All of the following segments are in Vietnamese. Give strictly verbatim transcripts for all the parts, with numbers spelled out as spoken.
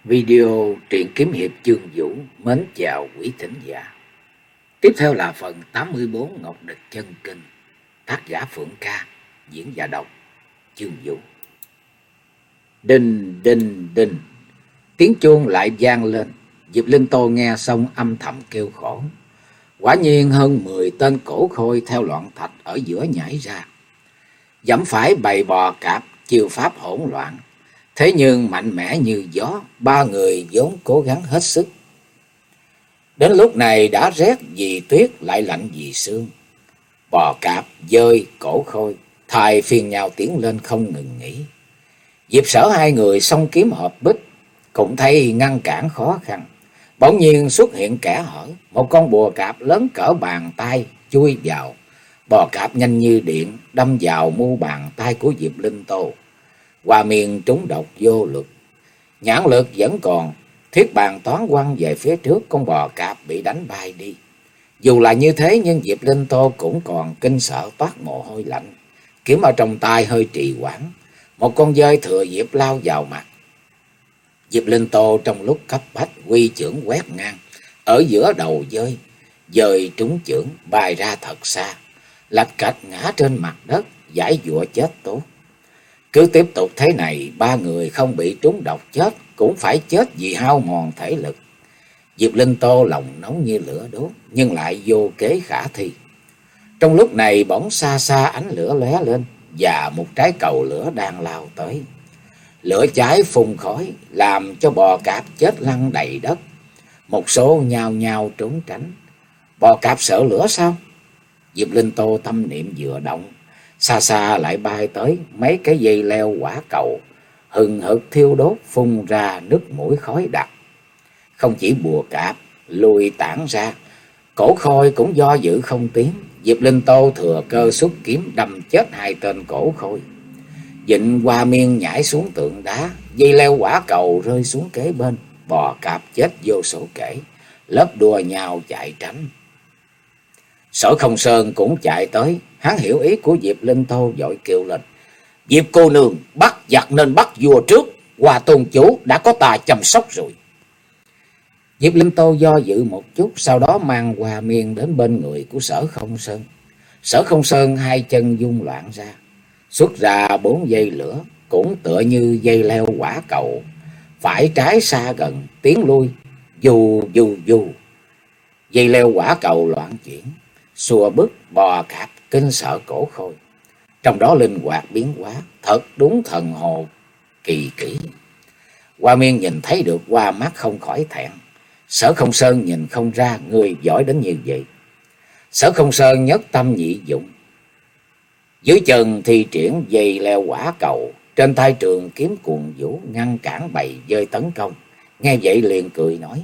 Video truyện kiếm hiệp Chương Vũ mến chào quý thính giả. Tiếp theo là phần tám mươi bốn Ngọc Địch Chân Kinh, tác giả Phượng Ca, diễn giả đọc Chương Vũ. Đinh đinh đinh, tiếng chuông lại vang lên. Diệp Linh Tô nghe xong âm thầm kêu khổ. Quả nhiên hơn mười tên cổ khôi theo loạn thạch ở giữa nhảy ra, dẫm phải bầy bò cạp, chiêu pháp hỗn loạn. Thế nhưng mạnh mẽ như gió, ba người vốn cố gắng hết sức. Đến lúc này đã rét vì tuyết lại lạnh vì sương. Bò cạp, dơi, cổ khôi, thài phiền nhau tiến lên không ngừng nghỉ. Diệp Sở hai người song kiếm hợp bích, cũng thấy ngăn cản khó khăn. Bỗng nhiên xuất hiện kẽ hở, một con bùa cạp lớn cỡ bàn tay chui vào. Bò cạp nhanh như điện đâm vào mu bàn tay của Diệp Linh Tô. Hoa miên trúng độc vô lực, nhãn lực vẫn còn, thiết bàn toán quăng về phía trước, con bò cạp bị đánh bay đi. Dù là như thế nhưng Diệp Linh Tô cũng còn kinh sợ toát mồ hôi lạnh, kiếm ở trong tay hơi trì hoãn, một con dơi thừa dịp lao vào mặt. Diệp Linh Tô trong lúc cấp bách huy chưởng quét ngang ở giữa đầu dơi, dơi trúng chưởng bay ra thật xa, lạch cạch ngã trên mặt đất, giải giụa chết tốt. Cứ tiếp tục thế này, ba người không bị trúng độc chết cũng phải chết vì hao mòn thể lực. Diệp Linh Tô lòng nóng như lửa đốt nhưng lại vô kế khả thi. Trong lúc này bỗng xa xa ánh lửa lóe lên và một trái cầu lửa đang lao tới. Lửa cháy phun khói làm cho bò cạp chết lăn đầy đất. Một số nhao nhao trốn tránh. Bò cạp sợ lửa sao? Diệp Linh Tô tâm niệm vừa động, xa xa lại bay tới mấy cái dây leo quả cầu, hừng hực thiêu đốt phun ra nước mũi khói đặc. Không chỉ bùa cạp lùi tản ra, cổ khôi cũng do dự không tiến. Diệp Linh Tô thừa cơ xuất kiếm đâm chết hai tên cổ khôi. Vịnh Hoa Miên nhảy xuống tượng đá, dây leo quả cầu rơi xuống kế bên, bò cạp chết vô số kể, lớp đua nhau chạy tránh. Sở Không Sơn cũng chạy tới, hắn hiểu ý của Diệp Linh Tô vội kêu lên: Diệp cô nương, bắt giặc nên bắt vua trước, Hoa tôn chủ đã có ta chăm sóc rồi. Diệp Linh Tô do dự một chút, sau đó mang Hoa Miên đến bên người của Sở Không Sơn. Sở Không Sơn hai chân dung loạn ra, xuất ra bốn dây lửa, cũng tựa như dây leo quả cầu, phải trái xa gần, tiến lui, dù dù dù. Dây leo quả cầu loạn chuyển, xua bức bò cạp kinh sợ cổ khôi. Trong đó linh hoạt biến hóa, thật đúng thần hồ kỳ kỹ. Hoa Miên nhìn thấy được qua mắt không khỏi thẹn. Sở Không Sơn nhìn không ra người giỏi đến như vậy. Sở Không Sơn nhất tâm nhị dụng, dưới chân thi triển dây leo quả cầu, trên tay trường kiếm cuồng vũ ngăn cản bầy dơi tấn công. Nghe vậy liền cười nói: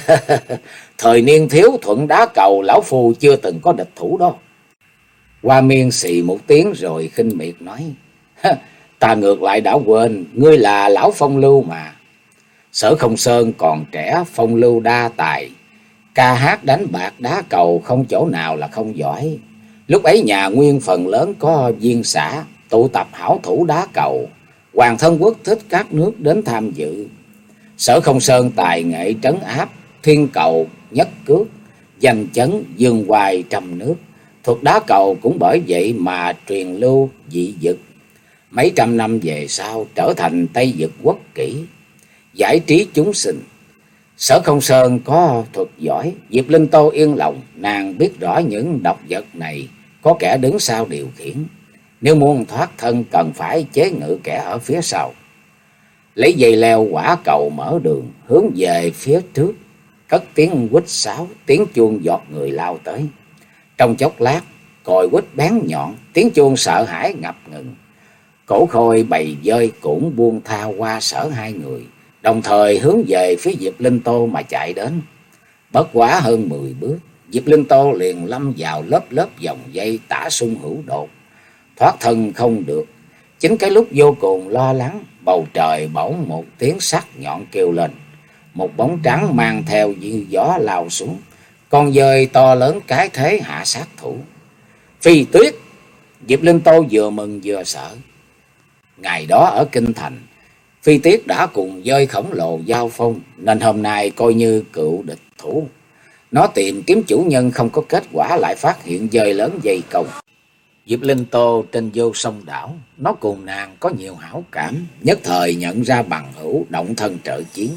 Thời niên thiếu thuận đá cầu, lão phu chưa từng có địch thủ đó. Hoa Miên xì một tiếng rồi khinh miệt nói: Ta ngược lại đã quên, ngươi là lão phong lưu mà. Sở Không Sơn còn trẻ, phong lưu đa tài, ca hát đánh bạc đá cầu không chỗ nào là không giỏi. Lúc ấy nhà Nguyên phần lớn có viên xã tụ tập hảo thủ đá cầu, hoàng thân quốc thích các nước đến tham dự. Sở Không Sơn tài nghệ trấn áp, thiên cầu nhất cước, danh chấn dương hoài trăm nước. Thuật đá cầu cũng bởi vậy mà truyền lưu dị dực. Mấy trăm năm về sau trở thành Tây Dực quốc kỷ, giải trí chúng sinh. Sở Không Sơn có thuật giỏi, Diệp Linh Tô yên lòng, nàng biết rõ những độc vật này có kẻ đứng sau điều khiển. Nếu muốn thoát thân cần phải chế ngự kẻ ở phía sau. Lấy dây leo quả cầu mở đường, hướng về phía trước, cất tiếng huýt sáo, tiếng chuông giọt người lao tới. Trong chốc lát, còi huýt bén nhọn, tiếng chuông sợ hãi ngập ngừng. Cổ khôi bầy dơi cũng buông tha qua Sở hai người, đồng thời hướng về phía Diệp Linh Tô mà chạy đến. Bất quá hơn mười bước, Diệp Linh Tô liền lâm vào lớp lớp vòng dây tả sung hữu đột, thoát thân không được. Chính cái lúc vô cùng lo lắng, bầu trời bỗng một tiếng sắc nhọn kêu lên. Một bóng trắng mang theo như gió lao xuống, con dơi to lớn cái thế hạ sát thủ. Phi Tuyết! Diệp Linh Tô vừa mừng vừa sợ. Ngày đó ở Kinh Thành, Phi Tuyết đã cùng dơi khổng lồ giao phong, nên hôm nay coi như cựu địch thủ. Nó tìm kiếm chủ nhân không có kết quả, lại phát hiện dơi lớn dày công. Diệp Linh Tô trên vô sông đảo, nó cùng nàng có nhiều hảo cảm, nhất thời nhận ra bằng hữu, động thân trợ chiến.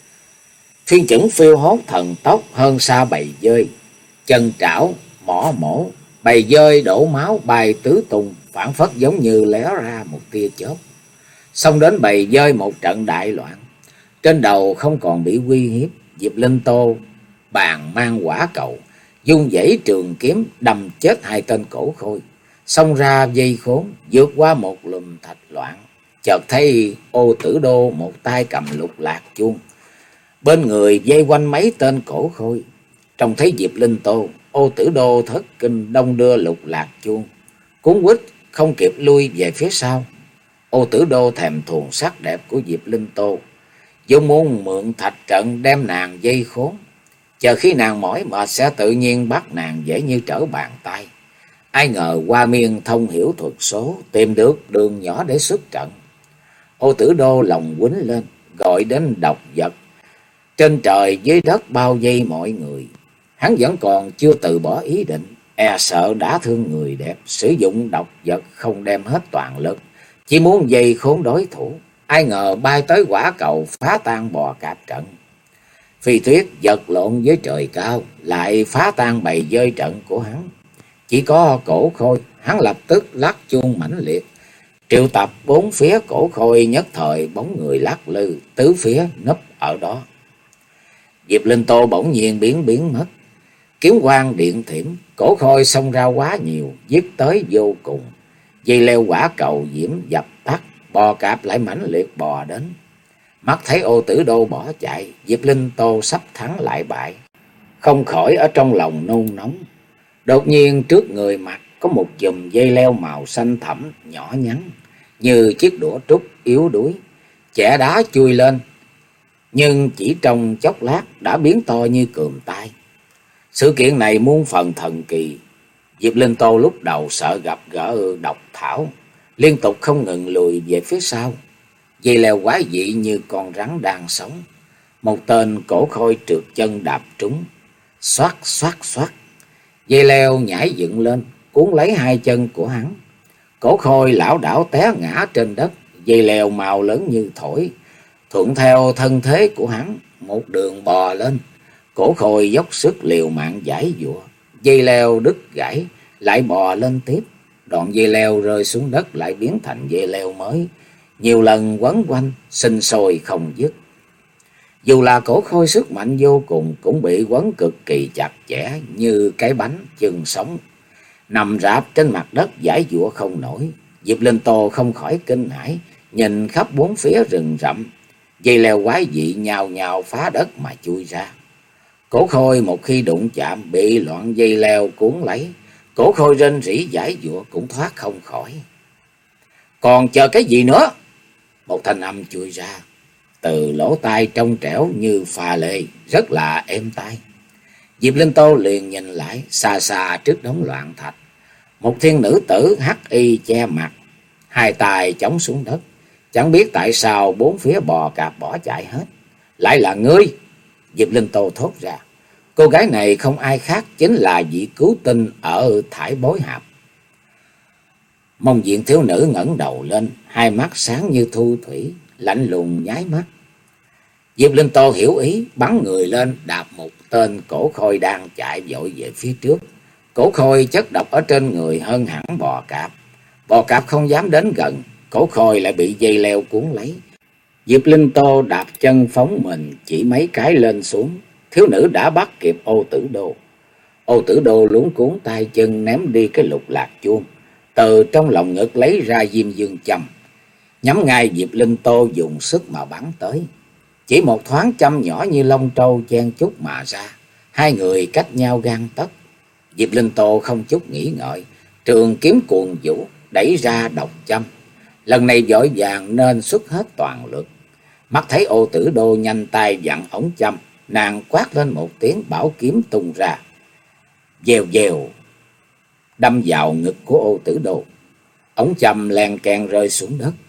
Phiên chững phiêu hốt thần tốc hơn xa bầy dơi, chân trảo mỏ mổ, bầy dơi đổ máu bay tứ tung, phảng phất giống như lóe ra một tia chớp. Xong đến bầy dơi một trận đại loạn, trên đầu không còn bị uy hiếp. Diệp Linh Tô bàn mang quả cầu, dung dãy trường kiếm đâm chết hai tên cổ khôi, xông ra dây khốn, vượt qua một lùm thạch loạn. Chợt thấy Ô Tử Đô một tay cầm lục lạc chuông, bên người vây quanh mấy tên cổ khôi. Trông thấy Diệp Linh Tô, Ô Tử Đô thất kinh đông đưa lục lạc chuông, cuốn quýt không kịp lui về phía sau. Ô Tử Đô thèm thuồng sắc đẹp của Diệp Linh Tô, vốn muốn mượn thạch trận đem nàng dây khốn, chờ khi nàng mỏi mệt sẽ tự nhiên bắt nàng dễ như trở bàn tay. Ai ngờ Hoa Miên thông hiểu thuật số, tìm được đường nhỏ để xuất trận. Ô Tử Đô lòng quýnh lên, gọi đến độc vật trên trời dưới đất bao vây mọi người. Hắn vẫn còn chưa từ bỏ ý định, e sợ đã thương người đẹp, sử dụng độc vật không đem hết toàn lực, chỉ muốn dây khốn đối thủ. Ai ngờ bay tới quả cầu phá tan bò cạp trận. Phi Tuyết giật lộn với trời cao, lại phá tan bầy dơi trận của hắn. Chỉ có cổ khôi, hắn lập tức lắc chuông mãnh liệt, triệu tập bốn phía cổ khôi, nhất thời bóng người lắc lư, tứ phía núp ở đó. Diệp Linh Tô bỗng nhiên biến biến mất, kiếm quang điện thiểm, cổ khôi xông ra quá nhiều, giết tới vô cùng. Dây leo quả cầu diễm dập tắt, bò cạp lại mãnh liệt bò đến. Mắt thấy Ô Tử Đô bỏ chạy, Diệp Linh Tô sắp thắng lại bại, không khỏi ở trong lòng nôn nóng. Đột nhiên trước người mặt có một chùm dây leo màu xanh thẳm nhỏ nhắn, như chiếc đũa trúc yếu đuối, chẻ đá chui lên, nhưng chỉ trong chốc lát đã biến to như cườm tay. Sự kiện này muôn phần thần kỳ. Diệp Linh Tô lúc đầu sợ gặp gỡ độc thảo, liên tục không ngừng lùi về phía sau. Dây leo quái dị như con rắn đang sống. Một tên cổ khôi trượt chân đạp trúng, xoát xoát xoát. Dây leo nhảy dựng lên, cuốn lấy hai chân của hắn. Cổ khôi lảo đảo té ngã trên đất. Dây leo màu lớn như thổi, thuận theo thân thế của hắn một đường bò lên. Cổ khôi dốc sức liều mạng giải giụa. Dây leo đứt gãy, lại bò lên tiếp. Đoạn dây leo rơi xuống đất lại biến thành dây leo mới, nhiều lần quấn quanh, sinh sôi không dứt. Dù là cổ khôi sức mạnh vô cùng, cũng bị quấn cực kỳ chặt chẽ như cái bánh chưng sống, nằm rạp trên mặt đất giải giụa không nổi. Diệp Linh Tô không khỏi kinh hãi, nhìn khắp bốn phía rừng rậm, dây leo quái dị nhào nhào phá đất mà chui ra. Cổ khôi một khi đụng chạm bị loạn dây leo cuốn lấy, cổ khôi rên rỉ giải giụa cũng thoát không khỏi. Còn chờ cái gì nữa? Một thanh âm chui ra từ lỗ tai trong trẻo như pha lê, rất là êm tai. Diệp Linh Tô liền nhìn lại, xa xa trước đống loạn thạch, một thiên nữ tử hắc y che mặt, hai tay chống xuống đất. Chẳng biết tại sao bốn phía bò cạp bỏ chạy hết. Lại là ngươi! Diệp Linh Tô thốt ra. Cô gái này không ai khác, chính là vị cứu tinh ở Thải Bối Hạp. Mông diện thiếu nữ ngẩng đầu lên, hai mắt sáng như thu thủy, lạnh lùng nháy mắt. Diệp Linh Tô hiểu ý, bắn người lên, đạp một tên cổ khôi đang chạy vội về phía trước. Cổ khôi chất độc ở trên người hơn hẳn bò cạp. Bò cạp không dám đến gần, cổ khôi lại bị dây leo cuốn lấy. Diệp Linh Tô đạp chân phóng mình chỉ mấy cái lên xuống, thiếu nữ đã bắt kịp Ô Tử Đô. Ô Tử Đô luống cuốn tay chân ném đi cái lục lạc chuông, từ trong lòng ngực lấy ra diêm dương châm, nhắm ngay Diệp Linh Tô dùng sức mà bắn tới. Chỉ một thoáng châm nhỏ như lông trâu chen chúc mà ra, hai người cách nhau gang tấc. Diệp Linh Tô không chút nghĩ ngợi, trường kiếm cuồng vũ đẩy ra độc châm, lần này vội vàng nên xuất hết toàn lực. Mắt thấy Ô Tử Đô nhanh tay vặn ống châm, nàng quát lên một tiếng, bảo kiếm tung ra, dèo dèo đâm vào ngực của Ô Tử Đô. Ống châm len keng rơi xuống đất.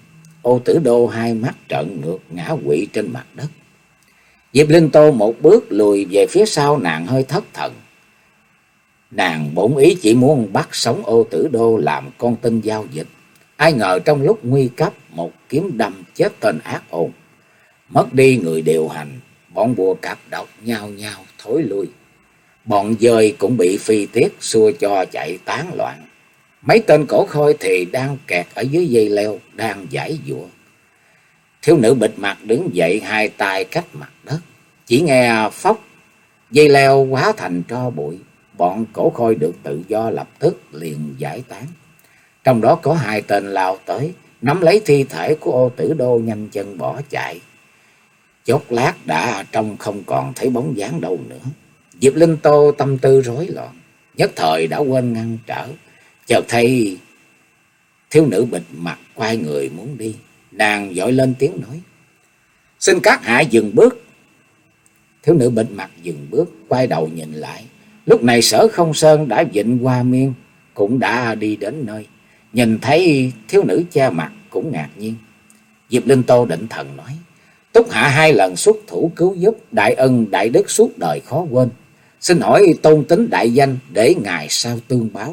Ô Tử Đô hai mắt trợn ngược ngã quỵ trên mặt đất. Diệp Linh Tô một bước lùi về phía sau, nàng hơi thất thần. Nàng bổn ý chỉ muốn bắt sống Ô Tử Đô làm con tin giao dịch. Ai ngờ trong lúc nguy cấp, một kiếm đâm chết tên ác ôn. Mất đi người điều hành, bọn bùa cạp độc nhao nhao thối lui. Bọn dơi cũng bị phi tiết xua cho chạy tán loạn. Mấy tên cổ khôi thì đang kẹt ở dưới dây leo, đang giãy giụa. Thiếu nữ bịt mặt đứng dậy, hai tay cách mặt đất. Chỉ nghe phốc, dây leo hóa thành tro bụi. Bọn cổ khôi được tự do lập tức liền giải tán. Trong đó có hai tên lao tới, nắm lấy thi thể của Ô Tử Đô nhanh chân bỏ chạy. Chốc lát đã trông không còn thấy bóng dáng đâu nữa. Diệp Linh Tô tâm tư rối loạn, nhất thời đã quên ngăn trở. Chợt thấy thiếu nữ bịt mặt quay người muốn đi, nàng vội lên tiếng nói: "Xin các hạ dừng bước." Thiếu nữ bịt mặt dừng bước, quay đầu nhìn lại. Lúc này Sở Không Sơn đã vịnh Hoa Miên, cũng đã đi đến nơi. Nhìn thấy thiếu nữ che mặt cũng ngạc nhiên. Diệp Linh Tô định thần nói: "Túc hạ hai lần xuất thủ cứu giúp, đại ân đại đức suốt đời khó quên. Xin hỏi tôn tính đại danh để ngài sao tương báo?"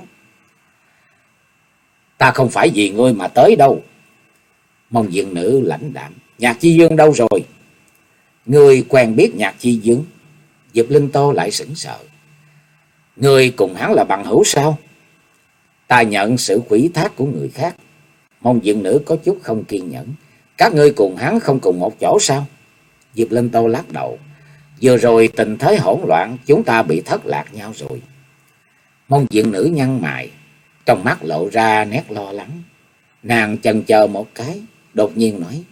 "Ta không phải vì ngươi mà tới đâu." Mông diện nữ lãnh đạm: "Nhạc Chi Dương đâu rồi?" "Ngươi quen biết Nhạc Chi Dương?" Diệp Linh Tô lại sững sờ. "Ngươi cùng hắn là bằng hữu sao?" "Ta nhận sự quỷ thác của người khác." Mông diện nữ có chút không kiên nhẫn: "Các ngươi cùng hắn không cùng một chỗ sao?" Diệp Linh Tô lắc đầu: "Vừa rồi tình thế hỗn loạn, chúng ta bị thất lạc nhau rồi." Mông diện nữ nhăn mày, trong mắt lộ ra nét lo lắng. Nàng chần chờ một cái, đột nhiên nói: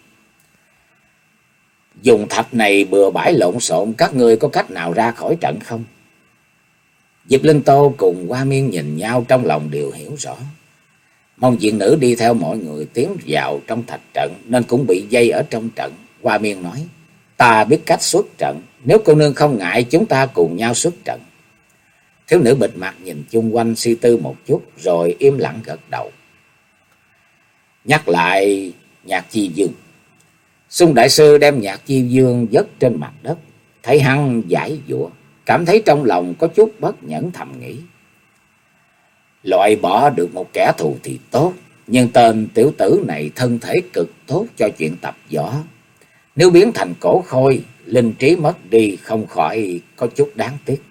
"Dùng thạch này bừa bãi lộn xộn, các ngươi có cách nào ra khỏi trận không?" Diệp Linh Tô cùng Hoa Miên nhìn nhau, trong lòng đều hiểu rõ. Mông diện nữ đi theo mọi người tiến vào trong thạch trận, nên cũng bị dây ở trong trận. Hoa Miên nói: "Ta biết cách xuất trận, nếu cô nương không ngại, chúng ta cùng nhau xuất trận." Thiếu nữ bịt mặt nhìn chung quanh suy tư một chút, rồi im lặng gật đầu. Nhắc lại Nhạc Chi Dương. Xung đại sư đem Nhạc Chi Dương vất trên mặt đất, thấy hắn giãy giụa, cảm thấy trong lòng có chút bất nhẫn, thầm nghĩ: loại bỏ được một kẻ thù thì tốt, nhưng tên tiểu tử này thân thể cực tốt cho chuyện tập võ. Nếu biến thành cổ khôi, linh trí mất đi, không khỏi có chút đáng tiếc.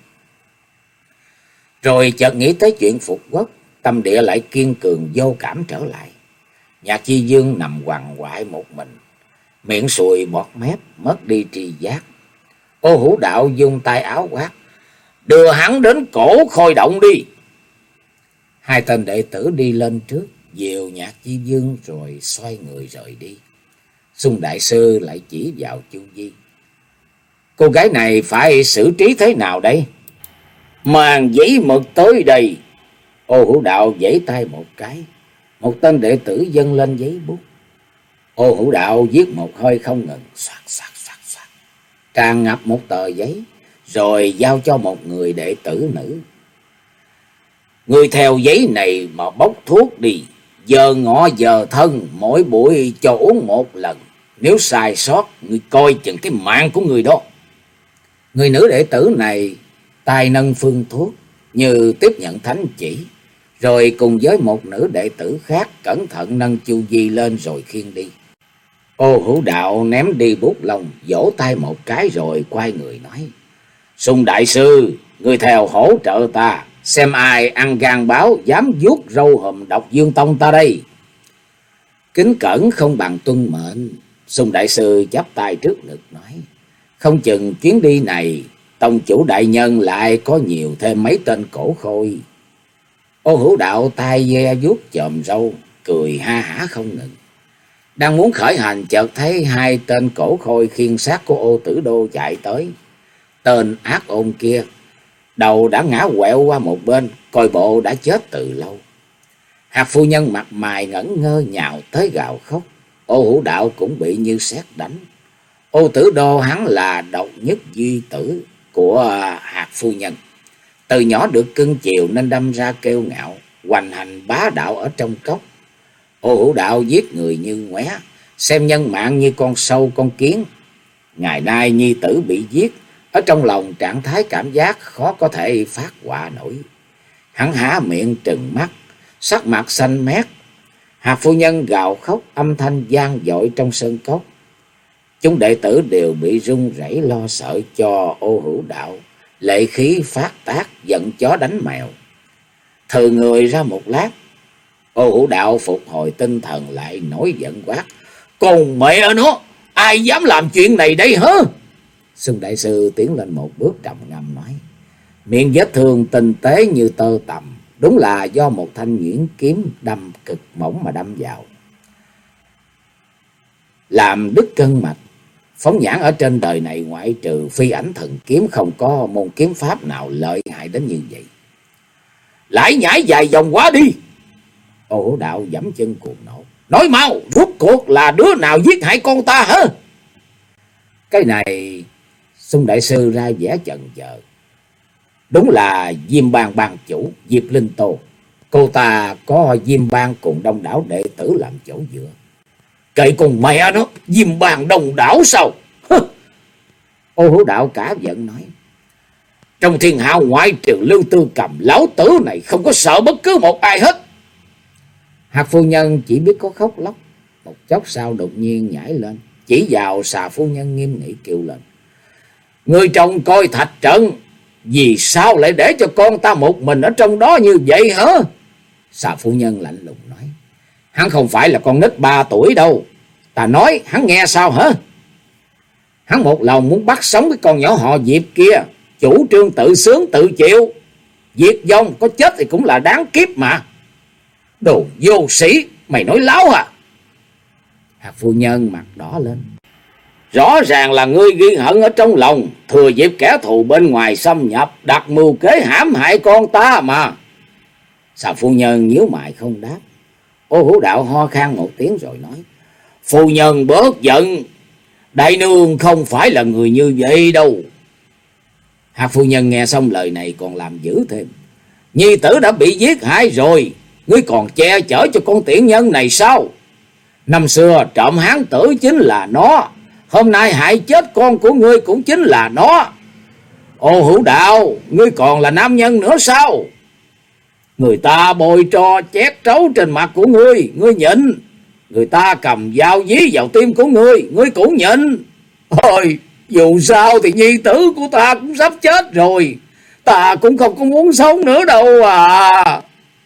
Rồi chợt nghĩ tới chuyện phục quốc, tâm địa lại kiên cường vô cảm trở lại. Nhạc Chi Dương nằm quằn quại một mình, miệng sùi bọt mép, mất đi tri giác. Ô Hữu Đạo dùng tay áo quát: "Đưa hắn đến cổ khôi động đi." Hai tên đệ tử đi lên trước, dìu Nhạc Chi Dương rồi xoay người rời đi. Xung đại sư lại chỉ vào Chu Di: "Cô gái này phải xử trí thế nào đây?" "Mang giấy mực tới đây." Ô Hữu Đạo giãy tay một cái, một tên đệ tử dâng lên giấy bút. Ô Hữu Đạo viết một hơi không ngừng, xoạt xoạt xoạt xoạt, tràn ngập một tờ giấy, rồi giao cho một người đệ tử nữ: "Ngươi theo giấy này mà bốc thuốc đi, giờ ngọ giờ thân, mỗi buổi cho uống một lần. Nếu sai sót, ngươi coi chừng cái mạng của người đó." Người nữ đệ tử này tay nâng phương thuốc, như tiếp nhận thánh chỉ, rồi cùng với một nữ đệ tử khác cẩn thận nâng Chu Di lên rồi khiêng đi. Ô Hữu Đạo ném đi bút lông, vỗ tay một cái rồi quay người nói: "Xung đại sư, người theo hỗ trợ ta, xem ai ăn gan báo dám vuốt râu hùm độc Dương Tông ta đây." Kính cẩn không bằng tuân mệnh. Xung đại sư chắp tay trước ngực nói: "Không chừng chuyến đi này, tông chủ đại nhân lại có nhiều thêm mấy tên cổ khôi." Ô Hữu Đạo tay ve vuốt chòm râu, cười ha hả không ngừng. Đang muốn khởi hành, chợt thấy hai tên cổ khôi khiêng xác của Ô Tử Đô chạy tới. Tên ác ôn kia đầu đã ngã quẹo qua một bên, coi bộ đã chết từ lâu. Hạc phu nhân mặt mày ngẩn ngơ nhào tới gào khóc. Ô Hữu Đạo cũng bị như sét đánh. Ô Tử Đô hắn là độc nhất duy tử của Hạc phu nhân, từ nhỏ được cưng chiều nên đâm ra kiêu ngạo, hoành hành bá đạo ở trong cốc. Ô Hữu Đạo giết người như ngoé, xem nhân mạng như con sâu con kiến. Ngày nay nhi tử bị giết, ở trong lòng trạng thái cảm giác khó có thể phát họa nổi. Hắn há miệng trừng mắt, sắc mặt xanh mét. Hạt phu nhân gào khóc âm thanh vang dội trong sơn cốc. Chúng đệ tử đều bị run rẩy lo sợ cho Ô Hữu Đạo, lệ khí phát tác, giận chó đánh mèo. Thừ người ra một lát, Ô Hữu Đạo phục hồi tinh thần lại, nổi giận quát: "Còn mẹ nó, ai dám làm chuyện này đây hả?" Xưng đại sư tiến lên một bước trầm ngâm nói: "Miệng vết thương tinh tế như tơ tằm, đúng là do một thanh nhuyễn kiếm đâm cực mỏng mà đâm vào, làm đứt gân mạch. Phóng nhãn ở trên đời này, ngoại trừ phi ảnh thần kiếm, không có môn kiếm pháp nào lợi hại đến như vậy." "Lại nhảy dài dòng quá đi!" Ô Hữu Đạo giẫm chân cuồng nộ: "Nói mau, rốt cuộc là đứa nào giết hại con ta hả?" Cái này Xung đại sư ra vẻ chần chờ: "Đúng là Diêm Bang bang chủ Diệp Linh Tô. Cô ta có Diêm Bang cùng đông đảo đệ tử làm chỗ dựa." "Cậy con mẹ nó, Diêm Bang đông đảo sao?" Ô Hữu Đạo cả giận nói: "Trong thiên hạ ngoại trừ Lương Tư Cầm, lão tử này không có sợ bất cứ một ai hết." Hạt phu nhân chỉ biết có khóc lóc. Một chốc sau đột nhiên nhảy lên, chỉ vào Xà phu nhân nghiêm nghị kêu lên: "Người trông coi thạch trận, vì sao lại để cho con ta một mình ở trong đó như vậy hả?" Xà phu nhân lạnh lùng nói: "Hắn không phải là con nít ba tuổi đâu. Ta nói hắn nghe sao hả? Hắn một lòng muốn bắt sống cái con nhỏ họ Diệp kia, chủ trương tự sướng tự chịu. Diệt vong có chết thì cũng là đáng kiếp mà. Đồ vô sĩ, mày nói láo à?" Hạt phu nhân mặt đỏ lên: "Rõ ràng là ngươi ghi hận ở trong lòng, thừa dịp kẻ thù bên ngoài xâm nhập, đặt mưu kế hãm hại con ta mà." Xà phu nhân nhíu mày không đáp. Ô Hữu Đạo ho khan một tiếng rồi nói: "Phu nhân bớt giận, đại nương không phải là người như vậy đâu." Hạt phu nhân nghe xong lời này còn làm dữ thêm: "Nhi tử đã bị giết hại rồi, ngươi còn che chở cho con tiện nhân này sao? Năm xưa trộm hán tử chính là nó, hôm nay hại chết con của ngươi cũng chính là nó. Ô Hữu Đạo, ngươi còn là nam nhân nữa sao? Người ta bôi trò chét trấu trên mặt của ngươi, ngươi nhịn. Người ta cầm dao dí vào tim của ngươi, ngươi cũng nhịn. Ôi, dù sao thì nhi tử của ta cũng sắp chết rồi, ta cũng không có muốn sống nữa đâu à."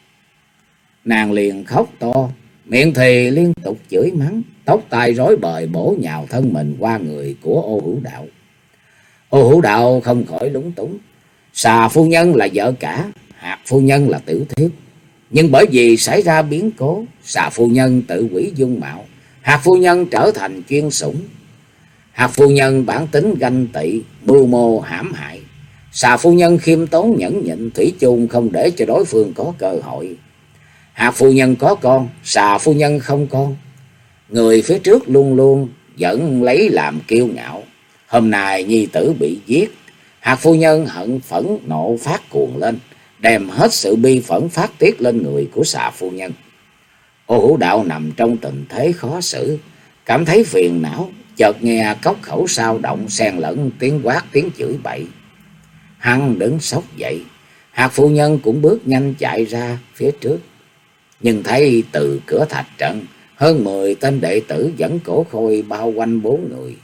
Nàng liền khóc to, miệng thì liên tục chửi mắng, tóc tai rối bời bổ nhào thân mình qua người của Ô Hữu Đạo. Ô Hữu Đạo không khỏi lúng túng. Xà phu nhân là vợ cả, Hạt phu nhân là tiểu thiếp. Nhưng bởi vì xảy ra biến cố, Xà phu nhân tự hủy dung mạo, Hạt phu nhân trở thành chuyên sủng. Hạt phu nhân bản tính ganh tị, mưu mô hãm hại. Xà phu nhân khiêm tốn nhẫn nhịn, thủy chung không để cho đối phương có cơ hội. Hạt phu nhân có con, Xà phu nhân không con. Người phía trước luôn luôn vẫn lấy làm kiêu ngạo. Hôm nay nhi tử bị giết, Hạt phu nhân hận phẫn nộ phát cuồng lên, đem hết sự bi phẫn phát tiết lên người của Xà phu nhân. Ô Hữu Đạo nằm trong tình thế khó xử, cảm thấy phiền não, chợt nghe cốc khẩu sao động, xen lẫn tiếng quát tiếng chửi bậy. Hắn đứng sốc dậy, Hạt phu nhân cũng bước nhanh chạy ra phía trước, nhưng thấy từ cửa thạch trận hơn mười tên đệ tử dẫn cổ khôi bao quanh bốn người.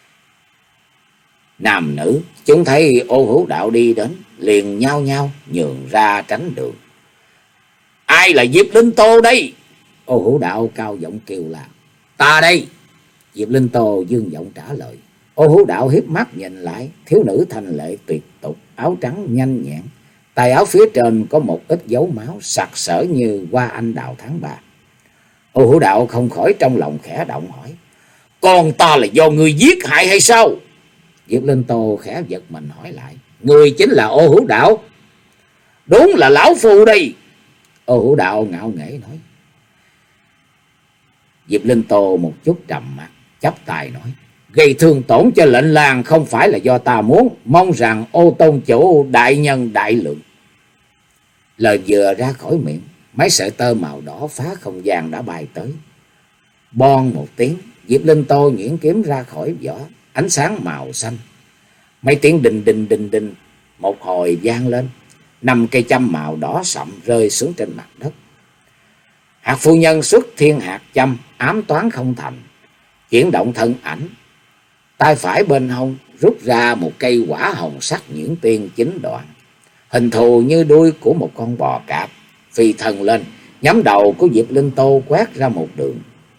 Nam nữ chúng thấy Ô Hữu Đạo đi đến, liền nhao nhao nhường ra tránh đường. "Ai là Diệp Linh Tô đây?" Ô Hữu Đạo cao giọng kêu là: "Ta đây." Diệp Linh Tô dương giọng trả lời. Ô Hữu Đạo hiếp mắt nhìn lại, thiếu nữ thanh lệ tuyệt tục, áo trắng nhanh nhẹn, tay áo phía trên có một ít dấu máu sặc sỡ như hoa anh đào tháng ba. Ô Hữu Đạo không khỏi trong lòng khẽ động hỏi: "Con ta là do người giết hại hay sao?" Diệp Linh Tô khẽ giật mình hỏi lại: "Người chính là Ô Hữu Đạo?" "Đúng là lão phu đây." Ô Hữu Đạo ngạo nghễ nói. Diệp Linh Tô một chút trầm mặt, chắp tay nói: "Gây thương tổn cho lệnh làng không phải là do ta muốn, mong rằng Ô tôn chủ đại nhân đại lượng." Lời vừa ra khỏi miệng, mấy sợi tơ màu đỏ phá không gian đã bay tới. Bon một tiếng, Diệp Linh Tô nhuyễn kiếm ra khỏi vỏ, ánh sáng màu xanh. Mấy tiếng đình đình đình đình một hồi vang lên, năm cây châm màu đỏ sậm rơi xuống trên mặt đất. Hạt phu nhân xuất thiên hạt châm, ám toán không thành, chuyển động thân ảnh, tay phải bên hông rút ra một cây quả hồng sắc nhuyễn tiên chín đoạn, hình thù như đuôi của một con bò cạp, phi thân lên, nhắm đầu của Diệp Linh Tô quét ra một đường.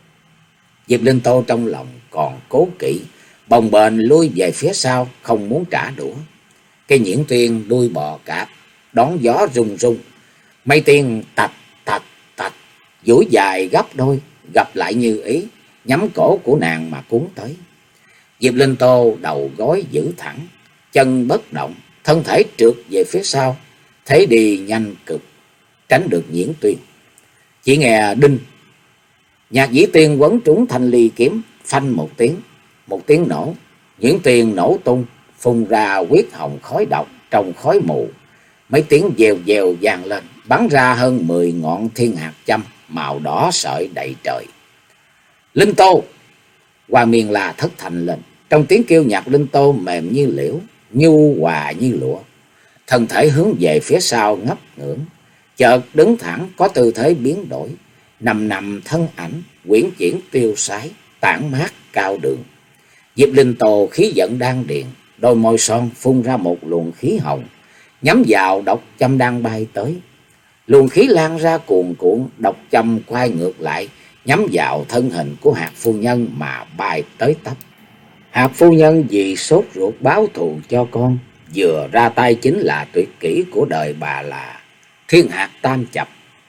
Diệp Linh Tô trong lòng còn cố kỵ, bồng bềnh lui về phía sau, không muốn trả đũa. Cây nhuyễn tiên đuôi bò cạp đón gió rung rung, mây tiên tạch tạch tạch, duỗi dài gấp đôi, gặp lại như ý, nhắm cổ của nàng mà cuốn tới. Diệp Linh Tô đầu gối giữ thẳng, chân bất động, thân thể trượt về phía sau, thế đi nhanh cực, tránh được nhuyễn tiên. Chỉ nghe đinh, nhạc dĩ tiên quấn trúng thanh ly kiếm, phanh một tiếng, một tiếng nổ, nhuyễn tiên nổ tung, phun ra huyết hồng khói độc trong khói mù. Mấy tiếng dèo dèo vang lên, bắn ra hơn mười ngọn thiên hạt châm màu đỏ sợi đầy trời. Linh Tô! Hoa Miên La thất thành lên, trong tiếng kêu nhạc Linh Tô mềm như liễu, nhu hòa như lụa. Thân thể hướng về phía sau ngấp ngưỡng, chợt đứng thẳng có tư thế biến đổi, nằm nằm thân ảnh quyển chuyển tiêu sái, tản mát cao đường. Diệp Linh Tô khí giận đan điền, đôi môi son phun ra một luồng khí hồng, nhắm vào độc châm đang bay tới. Luồng khí lan ra cuồn cuộn, độc châm quay ngược lại, nhắm vào thân hình của Hạt phu nhân mà bay tới tấp. Hạt phu nhân vì sốt ruột báo thù cho con, vừa ra tay chính là tuyệt kỹ của đời bà là thiên hạt tam chập.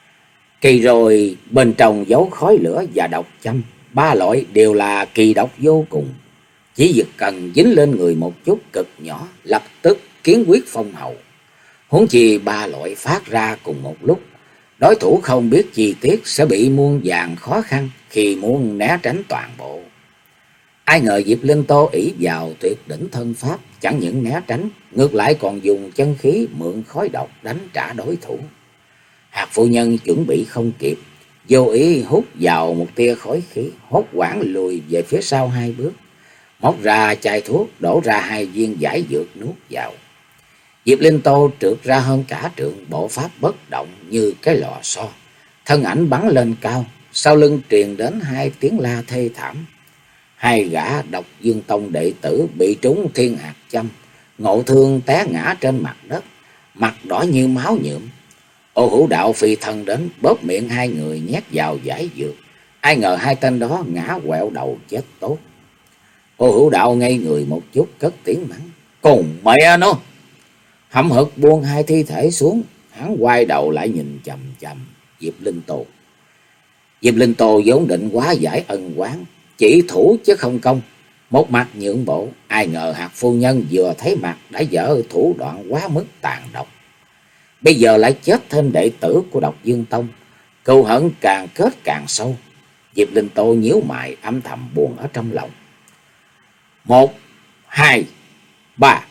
Kỳ rồi bên trong giấu khói lửa và độc châm, ba loại đều là kỳ độc vô cùng. Chỉ việc cần dính lên người một chút cực nhỏ, lập tức kiến quyết phong hầu. Huống chi ba loại phát ra cùng một lúc, đối thủ không biết chi tiết sẽ bị muôn vàn khó khăn khi muốn né tránh toàn bộ. Ai ngờ Diệp Linh Tô ỷ vào tuyệt đỉnh thân pháp, chẳng những né tránh, ngược lại còn dùng chân khí mượn khói độc đánh trả đối thủ. Hạt phu nhân chuẩn bị không kịp, vô ý hút vào một tia khói khí, hốt hoảng lùi về phía sau hai bước, móc ra chai thuốc, đổ ra hai viên giải dược nuốt vào. Diệp Linh Tô trượt ra hơn cả trượng, bộ pháp bất động như cái lò xo, thân ảnh bắn lên cao, sau lưng truyền đến hai tiếng la thê thảm. Hai gã Độc Dương Tông đệ tử bị trúng thiên hạt châm, ngộ thương té ngã trên mặt đất, mặt đỏ như máu nhuộm. Ô Hữu Đạo phi thân đến, bóp miệng hai người nhét vào giải dược. Ai ngờ hai tên đó ngã quẹo đầu chết tốt. Ô Hữu Đạo ngây người một chút, cất tiếng mắng: "Cùng mẹ nó!" Hậm hực buông hai thi thể xuống, hắn quay đầu lại nhìn chằm chằm Diệp Linh Tô. Diệp Linh Tô vốn định hóa giải ân oán, chỉ thủ chứ không công, một mặt nhượng bộ. Ai ngờ Hạt phu nhân vừa thấy mặt đã dở thủ đoạn quá mức tàn độc, bây giờ lại chết thêm đệ tử của Độc Dương Tông, cừu hận càng kết càng sâu. Diệp Linh Tô nhíu mày âm thầm buồn ở trong lòng. Một, hai, ba.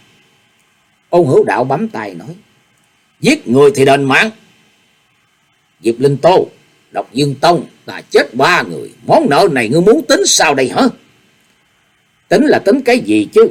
Ôn Hữu Đạo bấm tay nói: "Giết người thì đền mạng." Diệp Linh Tô, Độc Dương Tông ta chết ba người, món nợ này ngươi muốn tính sao đây hả? Tính là tính cái gì chứ?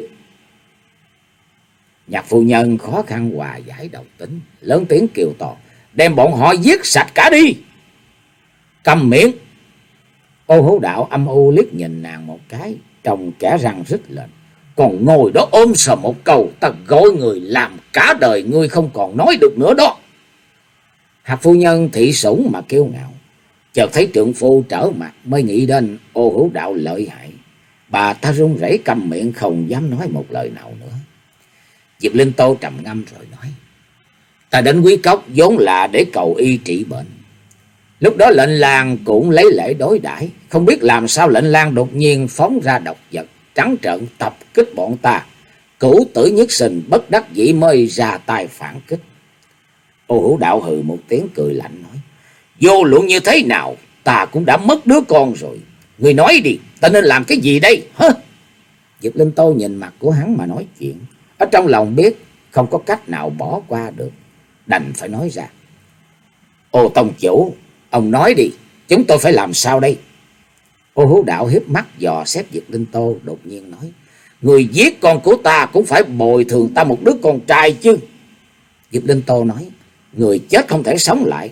Nhạc phu nhân khó khăn hòa giải độc tính, lớn tiếng kêu to: "Đem bọn họ giết sạch cả đi!" "Câm miệng!" Ô Hữu Đạo âm u liếc nhìn nàng một cái, trông kẻ răng rít lên: "Còn ngồi đó ôm sờ một câu, ta gọi người làm cả đời ngươi không còn nói được nữa đó." Hạt phu nhân thị sủng mà kiêu ngạo, chợt thấy trượng phu trở mặt mới nghĩ đến Ô Hữu Đạo lợi hại. Bà ta run rẩy câm miệng không dám nói một lời nào nữa. Diệp Linh Tô trầm ngâm rồi nói: "Ta đến Quý Cốc vốn là để cầu y trị bệnh. Lúc đó lệnh lang cũng lấy lễ đối đãi, không biết làm sao lệnh lang đột nhiên phóng ra độc vật, trắng trợn tập kích bọn ta. Cửu tử nhất sinh, bất đắc dĩ mới ra tay phản kích." Ô Hữu Đạo hừ một tiếng cười lạnh nói: "Vô luận như thế nào, ta cũng đã mất đứa con rồi. Người nói đi, ta nên làm cái gì đây hả?" Diệp Linh Tô nhìn mặt của hắn mà nói chuyện, ở trong lòng biết không có cách nào bỏ qua được, đành phải nói ra: "Ô tông chủ, ông nói đi, chúng tôi phải làm sao đây?" Ô Hữu Đạo hiếp mắt dò xét Diệp Linh Tô, đột nhiên nói: người giết con của ta cũng phải bồi thường ta một đứa con trai chứ. Diệp Linh Tô nói: người chết không thể sống lại.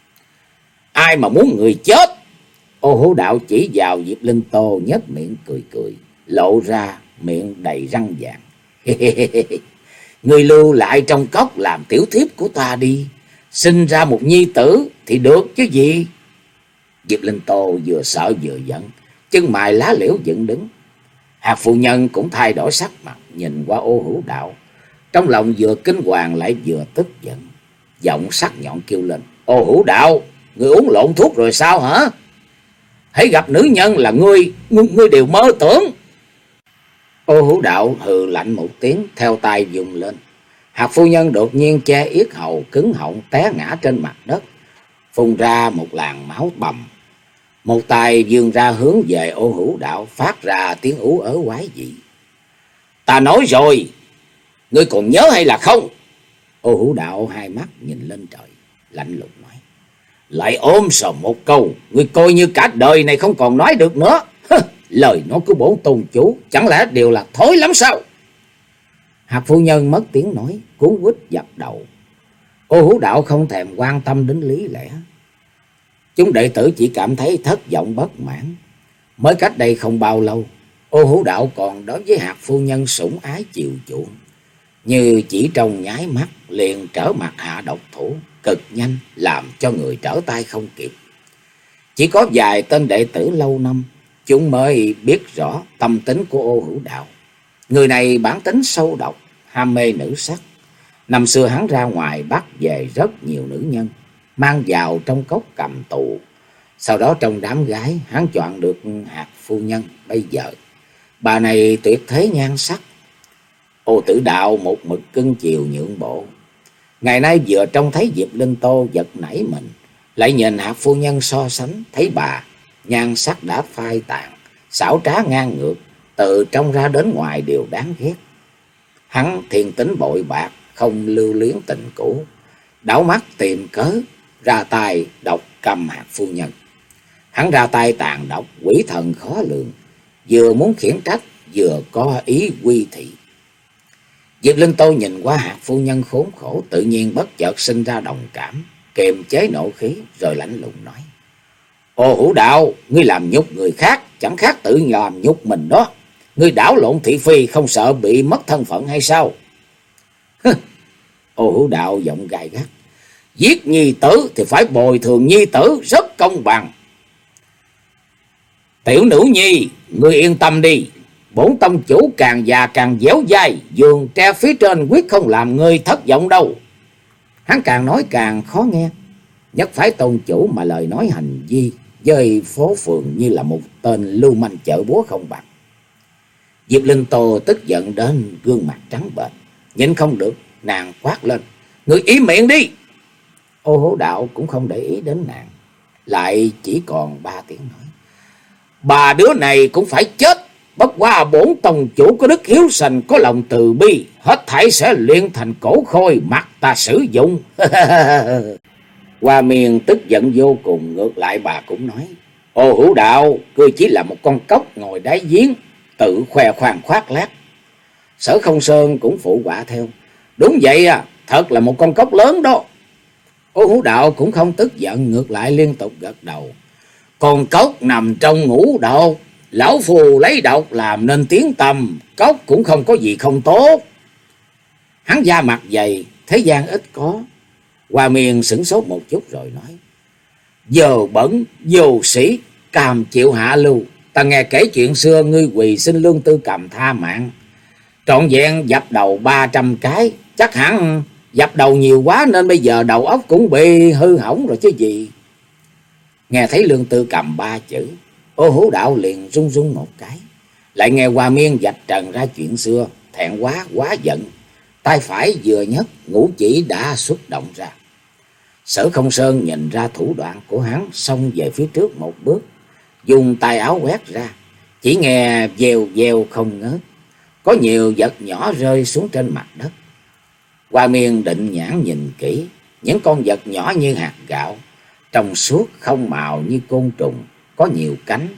Ai mà muốn người chết? Ô Hữu Đạo chỉ vào Diệp Linh Tô, nhếch miệng cười cười, lộ ra miệng đầy răng vàng. Người lưu lại trong cốc làm tiểu thiếp của ta đi, sinh ra một nhi tử thì được chứ gì. Diệp Linh Tô vừa sợ vừa giận, chân mày lá liễu dựng đứng. Hạt phu nhân cũng thay đổi sắc mặt, nhìn qua Ô Hữu Đạo, trong lòng vừa kinh hoàng lại vừa tức giận, giọng sắc nhọn kêu lên: Ô Hữu Đạo, ngươi uống lộn thuốc rồi sao hả? Hãy gặp nữ nhân là ngươi, ngươi, ngươi đều mơ tưởng. Ô Hữu Đạo hừ lạnh một tiếng, theo tay dùng lên. Hạt phu nhân đột nhiên che yết hầu, cứng họng té ngã trên mặt đất, phun ra một làn máu bầm. Một tay vươn ra hướng về Ô Hữu Đạo, phát ra tiếng ú ớ quái dị. Ta nói rồi, ngươi còn nhớ hay là không? Ô Hữu Đạo hai mắt nhìn lên trời, lạnh lùng nói: lại ôm sờm một câu, ngươi coi như cả đời này không còn nói được nữa. Lời nói của bổn tôn chủ chẳng lẽ đều là thối lắm sao? Hạt phu nhân mất tiếng nói, cuốn quýt dập đầu. Ô Hữu Đạo không thèm quan tâm đến lý lẽ. Chúng đệ tử chỉ cảm thấy thất vọng bất mãn. Mới cách đây không bao lâu, Ô Hữu Đạo còn đối với hạt phu nhân sủng ái chiều chuộng, như chỉ trong nháy mắt liền trở mặt hạ độc thủ, cực nhanh làm cho người trở tay không kịp. Chỉ có vài tên đệ tử lâu năm, chúng mới biết rõ tâm tính của Ô Hữu Đạo. Người này bản tính sâu độc, ham mê nữ sắc. Năm xưa hắn ra ngoài bắt về rất nhiều nữ nhân, mang vào trong cốc cầm tù. Sau đó trong đám gái hắn chọn được hạt phu nhân bây giờ. Bà này tuyệt thế nhan sắc. Ô Tử Đạo một mực cưng chiều nhượng bộ. Ngày nay vừa trông thấy Diệp Linh Tô giật nảy mình, lại nhìn hạt phu nhân so sánh, thấy bà nhan sắc đã phai tàn, xảo trá ngang ngược, từ trong ra đến ngoài đều đáng ghét. Hắn thiên tính bội bạc, không lưu luyến tình cũ, đảo mắt tìm cớ ra tay độc cầm hạt phu nhân. Hắn ra tay tàn độc, quỷ thần khó lường, vừa muốn khiển trách vừa có ý quy thị. Diệp Linh Tô nhìn qua hạt phu nhân khốn khổ, tự nhiên bất chợt sinh ra đồng cảm, kiềm chế nộ khí rồi lạnh lùng nói: Ô Hữu Đạo, ngươi làm nhục người khác chẳng khác tự làm nhục mình đó. Ngươi đảo lộn thị phi không sợ bị mất thân phận hay sao? Ô Hữu Đạo giọng gay gắt: giết nhi tử thì phải bồi thường nhi tử, rất công bằng. Tiểu nữ nhi, ngươi yên tâm đi, bổn tông chủ càng già càng dẻo dai, giường tre phía trên quyết không làm ngươi thất vọng đâu. Hắn càng nói càng khó nghe, nhất phái tôn chủ mà lời nói hành vi với phố phường như là một tên lưu manh chợ búa không bằng. Diệp Linh Tô tức giận đến gương mặt trắng bệch, nhịn không được, nàng quát lên: ngươi im miệng đi! Ô Hữu Đạo cũng không để ý đến nàng, lại chỉ còn ba tiếng nói: bà đứa này cũng phải chết, bất quá bổn tông chủ có đức hiếu sành, có lòng từ bi, hết thảy sẽ luyện thành cổ khôi mặc ta sử dụng. Hoa Miên tức giận vô cùng, ngược lại bà cũng nói: Ô Hữu Đạo, ngươi chỉ là một con cóc ngồi đáy giếng, tự khoe khoang khoác lác. Sở Không Sơn cũng phụ họa theo: đúng vậy à, thật là một con cóc lớn đó. Ô Hữu Đạo cũng không tức giận, ngược lại liên tục gật đầu: con cóc nằm trong ngũ độc, lão phù lấy độc làm nên tiếng tăm, cóc cũng không có gì không tốt. Hắn da mặt dày, thế gian ít có. Hoa Miên sửng sốt một chút rồi nói: giờ bẩn vô sĩ, cam chịu hạ lưu. Ta nghe kể chuyện xưa ngươi quỳ xin Lương Tư Cầm tha mạng, trọn vẹn dập đầu ba trăm cái, chắc hẳn dập đầu nhiều quá nên bây giờ đầu óc cũng bị hư hỏng rồi chứ gì. Nghe thấy Lương Tư Cầm ba chữ, Ô Hữu Đạo liền run run một cái, lại nghe Hoa Miên vạch trần ra chuyện xưa, thẹn quá quá giận, tay phải vừa nhấc, ngũ chỉ đã xuất động ra. Sở Không Sơn nhìn ra thủ đoạn của hắn, xông về phía trước một bước, dùng tay áo quét ra, chỉ nghe vèo vèo không ngớt, có nhiều vật nhỏ rơi xuống trên mặt đất. Hoa Miên định nhãn nhìn kỹ, những con vật nhỏ như hạt gạo, trong suốt không màu như côn trùng, có nhiều cánh,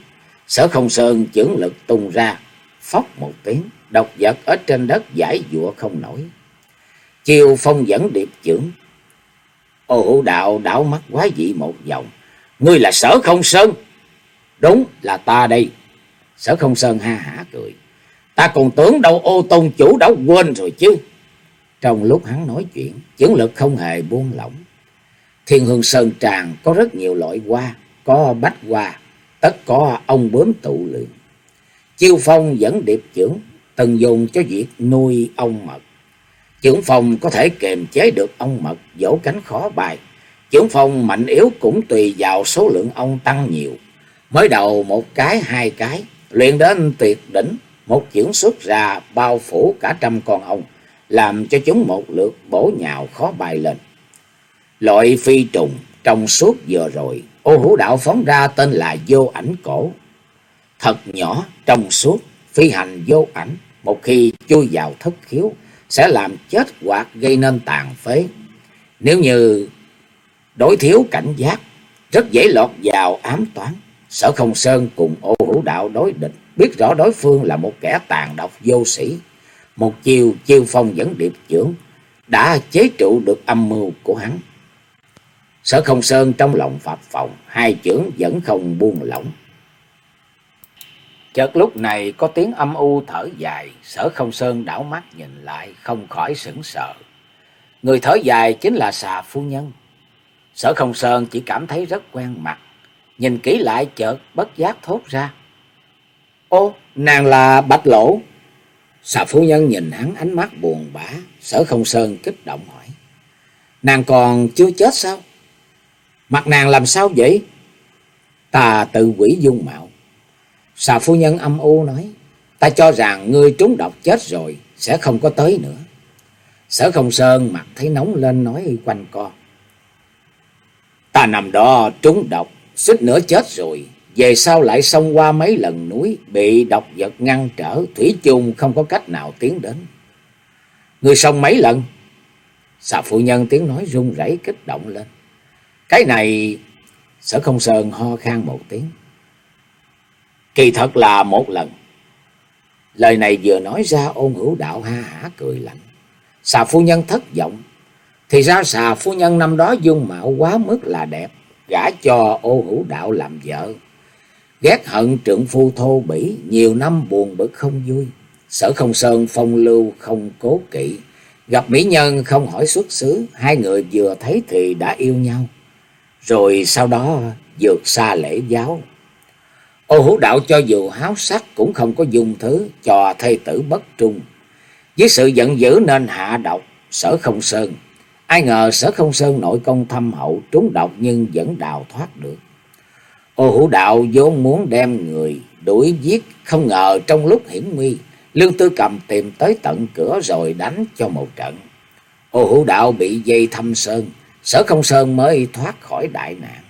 Sở Không Sơn chưởng lực tung ra, phốc một tiếng, độc vật ở trên đất giãy giụa không nổi. Chiêu phong dẫn điệp chưởng. Ô Hữu Đạo đảo mắt quái dị một vòng. Ngươi là Sở Không Sơn? Đúng là ta đây. Sở Không Sơn ha hả cười. Ta còn tưởng đâu Ô Tôn chủ đã quên rồi chứ. Trong lúc hắn nói chuyện, chưởng lực không hề buông lỏng. Thiên Hương Sơn Tràng có rất nhiều loại hoa, có bách hoa, tất có ong bướm tụ luyện. Chiêu phong dẫn điệp chưởng từng dùng cho việc nuôi ong mật. Chưởng phong có thể kiềm chế được ong mật, vỗ cánh khó bay. Chưởng phong mạnh yếu cũng tùy vào số lượng ong tăng nhiều. Mới đầu một cái, hai cái, luyện đến tuyệt đỉnh, một chưởng xuất ra bao phủ cả trăm con ong, làm cho chúng một lượt bổ nhào khó bay lên. Loại phi trùng trong suốt vừa rồi, Ô Hữu Đạo phóng ra tên là Vô Ảnh Cổ. Thật nhỏ, trong suốt, phi hành vô ảnh, một khi chui vào thất khiếu, sẽ làm chết hoặc gây nên tàn phế. Nếu như đối thiếu cảnh giác, rất dễ lọt vào ám toán. Sở Không Sơn cùng Ô Hữu Đạo đối địch, biết rõ đối phương là một kẻ tàn độc vô sĩ. Một chiều chiêu phong dẫn điệp chưởng đã chế trụ được âm mưu của hắn. Sở Không Sơn trong lòng phập phồng, hai chưởng vẫn không buông lỏng. Chợt lúc này có tiếng âm u thở dài, Sở Không Sơn đảo mắt nhìn lại, không khỏi sững sờ. Người thở dài chính là Xà phu nhân. Sở Không Sơn chỉ cảm thấy rất quen mặt, nhìn kỹ lại chợt bất giác thốt ra. Ô, nàng là Bạch Lỗ. Xà phu nhân nhìn hắn ánh mắt buồn bã. Sở Không Sơn kích động hỏi. Nàng còn chưa chết sao? Mặt nàng làm sao vậy? Ta tự quỷ dung mạo. Xà phu nhân âm u nói. Ta cho rằng ngươi trúng độc chết rồi, sẽ không có tới nữa. Sở Không Sơn mặt thấy nóng lên nói quanh co. Ta nằm đó trúng độc, suýt nữa chết rồi. Về sau lại xông qua mấy lần núi, bị độc vật ngăn trở, thủy chung không có cách nào tiến đến. Ngươi xông mấy lần? Xà phu nhân tiếng nói run rẩy kích động lên. Cái này... Sở Không Sơn ho khan một tiếng. Kỳ thật là một lần. Lời này vừa nói ra, Ôn Hữu Đạo ha hả cười lạnh. Xà phu nhân thất vọng. Thì ra Xà phu nhân năm đó dung mạo quá mức là đẹp, gả cho Ô Hữu Đạo làm vợ. Ghét hận trượng phu thô bỉ, nhiều năm buồn bực không vui. Sở Không Sơn phong lưu không cố kỵ, gặp mỹ nhân không hỏi xuất xứ, hai người vừa thấy thì đã yêu nhau. Rồi sau đó vượt xa lễ giáo. Ô Hữu Đạo cho dù háo sắc cũng không có dung thứ, cho thê tử bất trung. Với sự giận dữ nên hạ độc Sở Không Sơn. Ai ngờ Sở Không Sơn nội công thâm hậu, trúng độc nhưng vẫn đào thoát được. Ô Hữu Đạo vốn muốn đem người đuổi giết, không ngờ trong lúc hiểm nguy, Lương Tư Cầm tìm tới tận cửa rồi đánh cho một trận. Ô Hữu Đạo bị dây thâm sơn, Sở Không Sơn mới thoát khỏi đại nạn.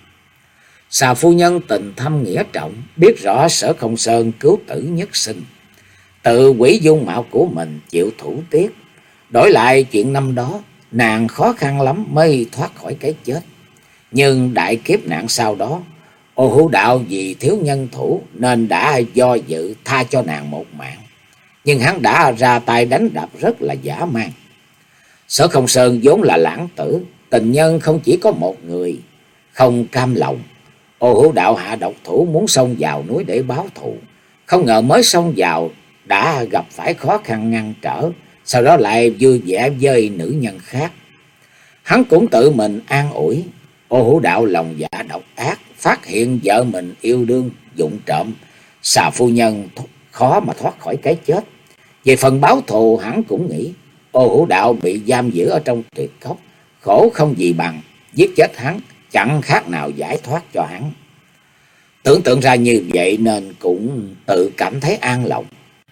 Xà phu nhân tình thâm nghĩa trọng, biết rõ Sở Không Sơn cứu tử nhất sinh, tự hủy dung mạo của mình chịu thủ tiết. Đổi lại chuyện năm đó, nàng khó khăn lắm mới thoát khỏi cái chết. Nhưng đại kiếp nạn sau đó, Ô Hữu Đạo vì thiếu nhân thủ nên đã do dự tha cho nàng một mạng. Nhưng hắn đã ra tay đánh đập rất là dã man. Sở Không Sơn vốn là lãng tử, tình nhân không chỉ có một người. Không cam lòng, Ô Hữu Đạo hạ độc thủ muốn xông vào núi để báo thù. Không ngờ mới xông vào đã gặp phải khó khăn ngăn trở, sau đó lại vui vẻ với nữ nhân khác. Hắn cũng tự mình an ủi. Ô Hữu Đạo lòng dạ độc ác, phát hiện vợ mình yêu đương vụng trộm, Xà phu nhân khó mà thoát khỏi cái chết. Về phần báo thù, hắn cũng nghĩ Ô Hữu Đạo bị giam giữ ở trong tuyệt cốc, khổ không gì bằng giết chết hắn, chẳng khác nào giải thoát cho hắn. Tưởng tượng ra như vậy nên cũng tự cảm thấy an lòng.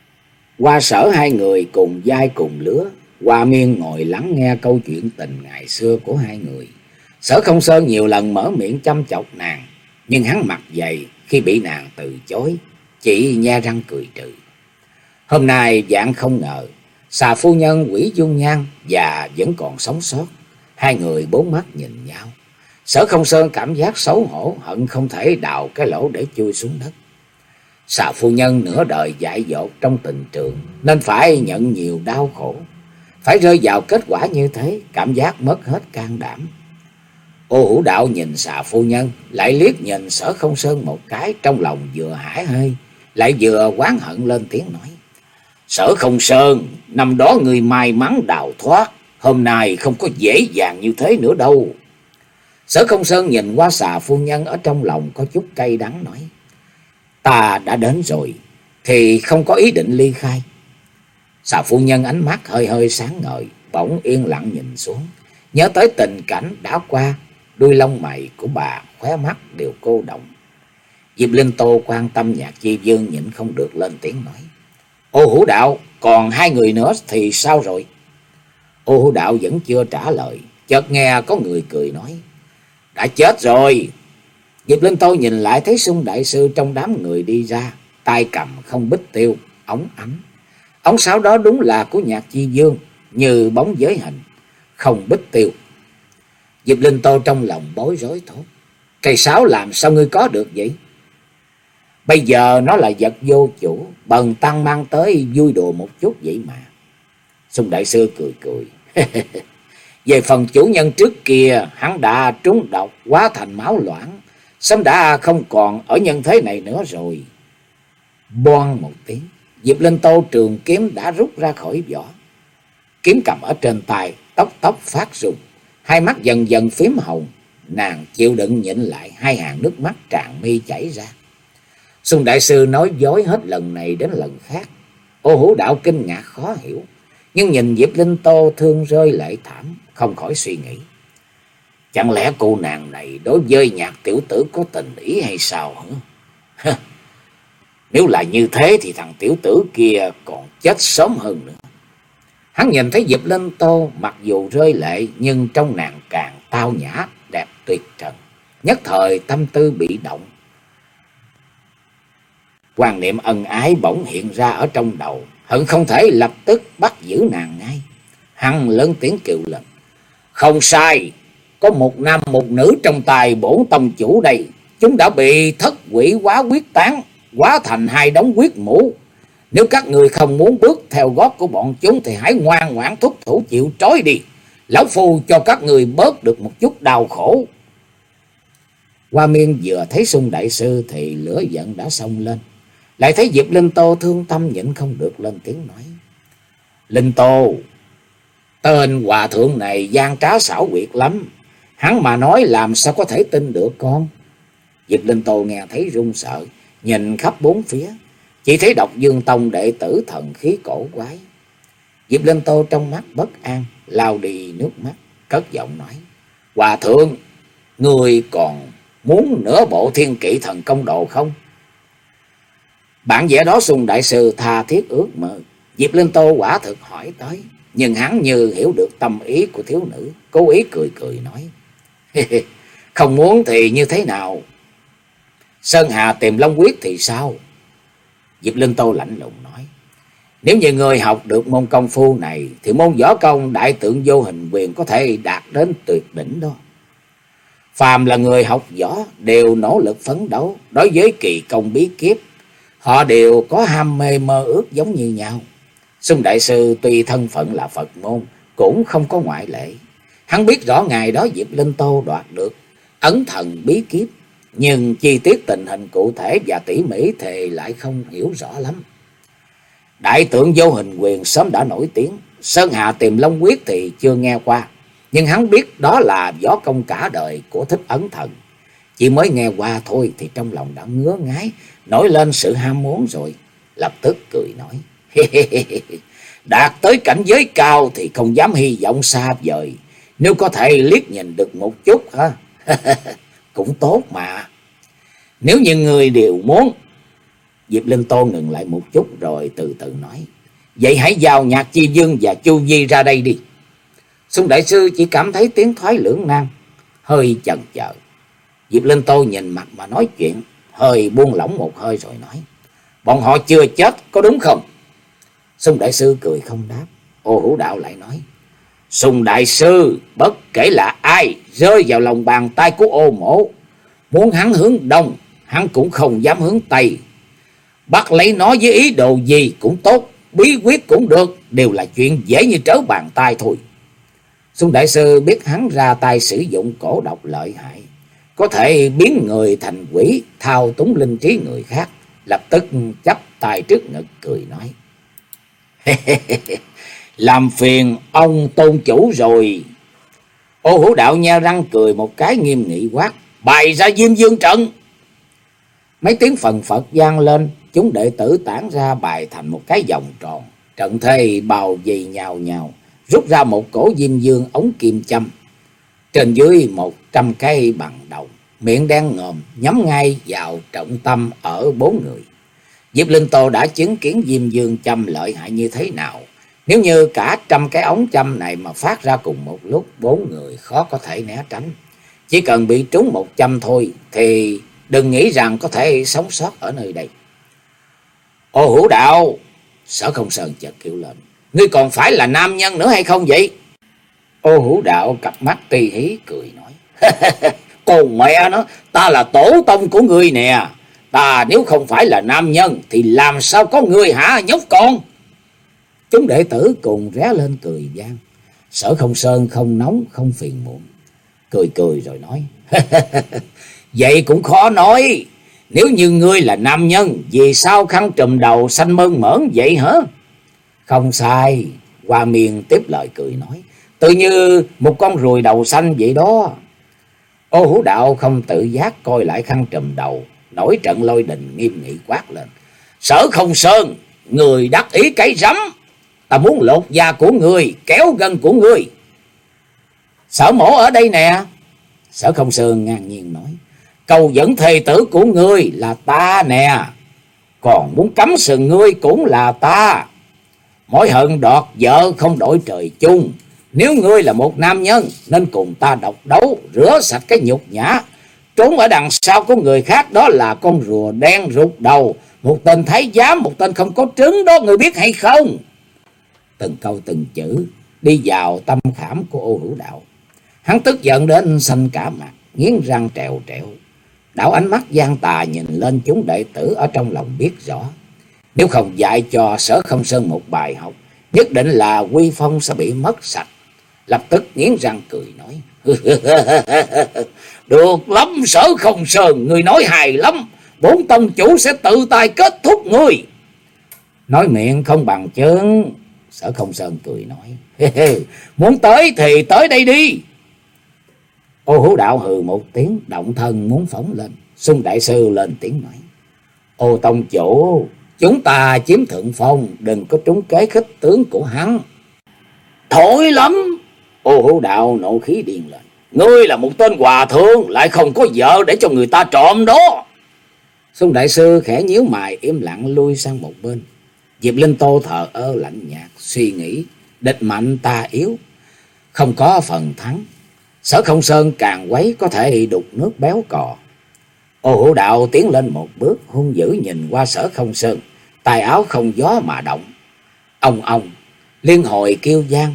Hoa Sở hai người cùng vai cùng lứa, Hoa Miên ngồi lắng nghe câu chuyện tình ngày xưa của hai người. Sở Không Sơn nhiều lần mở miệng chăm chọc nàng, nhưng hắn mặt dày khi bị nàng từ chối, chỉ nhe răng cười trừ. Hôm nay vạn không ngờ, Xà phu nhân hủy dung nhan và vẫn còn sống sót. Hai người bốn mắt nhìn nhau. Sở Không Sơn cảm giác xấu hổ, hận không thể đào cái lỗ để chui xuống đất. Xà phu nhân nửa đời dại dột trong tình trường, nên phải nhận nhiều đau khổ. Phải rơi vào kết quả như thế, cảm giác mất hết can đảm. Ô Hữu Đạo nhìn Xà phu nhân, lại liếc nhìn Sở Không Sơn một cái, trong lòng vừa hãi hê, lại vừa oán hận, lên tiếng nói: Sở Không Sơn, năm đó người may mắn đào thoát, hôm nay không có dễ dàng như thế nữa đâu. Sở Không Sơn nhìn qua Xà phu nhân, ở trong lòng có chút cay đắng nói: Ta đã đến rồi, thì không có ý định ly khai. Xà phu nhân ánh mắt hơi hơi sáng ngời, bỗng yên lặng nhìn xuống, nhớ tới tình cảnh đã qua, đuôi lông mày của bà, khóe mắt đều cô động. Diệp Linh Tô quan tâm Nhạc Chi Dương, nhịn không được lên tiếng nói: Ô Hữu Đạo, còn hai người nữa thì sao rồi? Ô Hữu Đạo vẫn chưa trả lời, chợt nghe có người cười nói: Đã chết rồi. Diệp Linh Tô nhìn lại thấy Sung đại sư trong đám người đi ra, tay cầm không bích tiêu, ống ánh. Ống sáo đó đúng là của Nhạc Chi Dương, như bóng giới hình, không bích tiêu. Diệp Linh Tô trong lòng bối rối thốt: Cây sáo làm sao ngươi có được vậy? Bây giờ nó là vật vô chủ, bần tăng mang tới vui đùa một chút vậy mà. Sung đại sư cười cười. Về phần chủ nhân trước kia, hắn đã trúng độc, hóa thành máu loãng, sớm đã không còn ở nhân thế này nữa rồi. Boang một tiếng, Diệp Linh Tô trường kiếm đã rút ra khỏi vỏ. Kiếm cầm ở trên tay, tóc tóc phát rung, hai mắt dần dần phím hồng. Nàng chịu đựng nhịn lại, hai hàng nước mắt tràn mi chảy ra. Sung đại sư nói dối hết lần này đến lần khác. Ô Hữu Đạo kinh ngạc khó hiểu, nhưng nhìn Diệp Linh Tô thương rơi lệ thảm, không khỏi suy nghĩ: Chẳng lẽ cô nàng này đối với Nhạc tiểu tử có tình ý hay sao hả? Nếu là như thế thì thằng tiểu tử kia còn chết sớm hơn nữa. Hắn nhìn thấy Diệp Linh Tô mặc dù rơi lệ, nhưng trong nàng càng tao nhã đẹp tuyệt trần. Nhất thời tâm tư bị động, quan niệm ân ái bỗng hiện ra ở trong đầu, hận không thể lập tức bắt giữ nàng ngay. Hắn lớn tiếng kêu lên: Không sai, có một nam một nữ trong tài bổn tông chủ đây. Chúng đã bị thất quỷ hóa quyết tán, hóa thành hai đống huyết mũ. Nếu các người không muốn bước theo gót của bọn chúng thì hãy ngoan ngoãn thúc thủ chịu trói đi. Lão phu cho các người bớt được một chút đau khổ. Hoa Miên vừa thấy Sung đại sư thì lửa giận đã xông lên, lại thấy Diệp Linh Tô thương tâm, nhịn không được lên tiếng nói: Linh Tô, tên hòa thượng này gian trá xảo quyệt lắm, hắn mà nói làm sao có thể tin được con. Diệp Linh Tô nghe thấy run sợ, nhìn khắp bốn phía, chỉ thấy Độc Dương Tông đệ tử thần khí cổ quái. Diệp Linh Tô trong mắt bất an, lau đi nước mắt, cất giọng nói: Hòa thượng, người còn muốn nửa bộ Thiên Kỵ Thần Công Đồ không? Bản vẽ đó Sung đại sư tha thiết ước mơ. Diệp Linh Tô quả thực hỏi tới, nhưng hắn như hiểu được tâm ý của thiếu nữ, cố ý cười cười nói: Không muốn thì như thế nào? Sơn Hà tìm Long Quyết thì sao? Diệp Linh Tô lạnh lùng nói: Nếu như người học được môn công phu này, thì môn võ công đại tượng vô hình quyền có thể đạt đến tuyệt đỉnh đó. Phàm là người học võ đều nỗ lực phấn đấu. Đối với kỳ công bí kiếp, họ đều có ham mê mơ ước giống như nhau. Sung đại sư tuy thân phận là Phật môn, cũng không có ngoại lệ. Hắn biết rõ ngày đó Diệp Linh Tô đoạt được ấn thần bí kiếp, nhưng chi tiết tình hình cụ thể và tỉ mỉ thì lại không hiểu rõ lắm. Đại tượng vô hình quyền sớm đã nổi tiếng, Sơn Hà tìm Long Quyết thì chưa nghe qua, nhưng hắn biết đó là võ công cả đời của Thích Ấn Thần. Chỉ mới nghe qua thôi thì trong lòng đã ngứa ngái, nổi lên sự ham muốn rồi. Lập tức cười nói: Đạt tới cảnh giới cao thì không dám hy vọng xa vời, nếu có thể liếc nhìn được một chút ha, cũng tốt mà. Nếu như người đều muốn. Diệp Linh Tô ngừng lại một chút rồi từ từ nói: Vậy hãy giao Nhạc Chi Dương và Chu Di ra đây đi. Sung đại sư chỉ cảm thấy tiếng thoái lưỡng nan, hơi chần chờ. Diệp Linh Tô nhìn mặt mà nói chuyện, hơi buông lỏng một hơi rồi nói: Bọn họ chưa chết có đúng không? Sung đại sư cười không đáp. Ô Hữu Đạo lại nói: Sung đại sư, bất kể là ai rơi vào lòng bàn tay của ô mổ, muốn hắn hướng đông, hắn cũng không dám hướng tây. bắt lấy nó với ý đồ gì cũng tốt, bí quyết cũng được, đều là chuyện dễ như trở bàn tay thôi. Xuân đại sư biết hắn ra tay sử dụng cổ độc lợi hại, có thể biến người thành quỷ, thao túng linh trí người khác, lập tức chắp tay trước ngực cười nói: làm phiền ông tôn chủ rồi. Ô Hữu Đạo nhe răng cười một cái, nghiêm nghị quát: bày ra Diêm Dương trận. Mấy tiếng phần phật vang lên, chúng đệ tử tản ra bài thành một cái vòng tròn, trận thế bào vây nhào nhào, rút ra một cổ Diêm Dương ống kim châm, trên dưới một trăm cây bằng đồng, miệng đen ngòm, nhắm ngay vào trọng tâm ở bốn người. Diệp Linh Tô đã chứng kiến Diêm Dương châm lợi hại như thế nào. Nếu như cả trăm cái ống châm này mà phát ra cùng một lúc, bốn người khó có thể né tránh. Chỉ cần bị trúng một châm thôi thì đừng nghĩ rằng có thể sống sót ở nơi đây. Ô Hữu Đạo, Sở Không Sơn chợt kêu lên: ngươi còn phải là nam nhân nữa hay không vậy? Ô Hữu Đạo cặp mắt tì hí cười nói: con mẹ nó, ta là tổ tông của ngươi nè. Ta nếu không phải là nam nhân thì làm sao có ngươi hả nhóc con? Chúng đệ tử cùng ré lên cười vang. Sở Không Sơn không nóng không phiền muộn, cười cười rồi nói: vậy cũng khó nói. Nếu như ngươi là nam nhân, vì sao khăn trùm đầu xanh mơn mởn vậy hả? Không sai, Hoa Miên tiếp lời cười nói: tự như một con ruồi đầu xanh vậy đó. Ô Hữu Đạo không tự giác coi lại khăn trùm đầu, nổi trận lôi đình, nghiêm nghị quát lên: Sở Không Sơn, người đắc ý cái rắm, ta muốn lột da của ngươi, kéo gân của ngươi. Sở mổ ở đây nè. Sở Không Sơn ngang nhiên nói: cầu dẫn thê tử của ngươi là ta nè, còn muốn cắm sừng ngươi cũng là ta. Mối hận đoạt vợ không đổi trời chung. Nếu ngươi là một nam nhân nên cùng ta độc đấu, rửa sạch cái nhục nhã. Trốn ở đằng sau của người khác đó là con rùa đen rụt đầu, một tên thái giám, một tên không có trứng đó, ngươi biết hay không? Từng câu từng chữ đi vào tâm khảm của Ô Hữu Đạo. Hắn tức giận đến xanh cả mặt, nghiến răng trèo trẹo, đảo ánh mắt gian tà nhìn lên chúng đệ tử, ở trong lòng biết rõ, nếu không dạy cho Sở Không Sơn một bài học, nhất định là uy phong sẽ bị mất sạch. Lập tức nghiến răng cười nói: được lắm Sở Không Sơn, người nói hài lắm, bốn tông chủ sẽ tự tay kết thúc ngươi. Nói miệng không bằng chân. Sở Không Sơn cười nói: muốn tới thì tới đây đi. Ô Hữu Đạo hừ một tiếng, động thân muốn phóng lên. Xuân đại sư lên tiếng nói: Ô tông chủ, chúng ta chiếm thượng phong, đừng có trúng kế khích tướng của hắn. Thổi lắm. Ô Hữu Đạo nộ khí điên lên: ngươi là một tên hòa thượng, lại không có vợ để cho người ta trộm đó. Xuân đại sư khẽ nhíu mày, im lặng lui sang một bên. Diệp Linh Tô thờ ơ lạnh nhạt, suy nghĩ: địch mạnh ta yếu, không có phần thắng. Sở Không Sơn càng quấy có thể đục nước béo cò. Ô Hữu Đạo tiến lên một bước, hung dữ nhìn qua Sở Không Sơn, tài áo không gió mà động. Ông ông liên hồi kêu gian,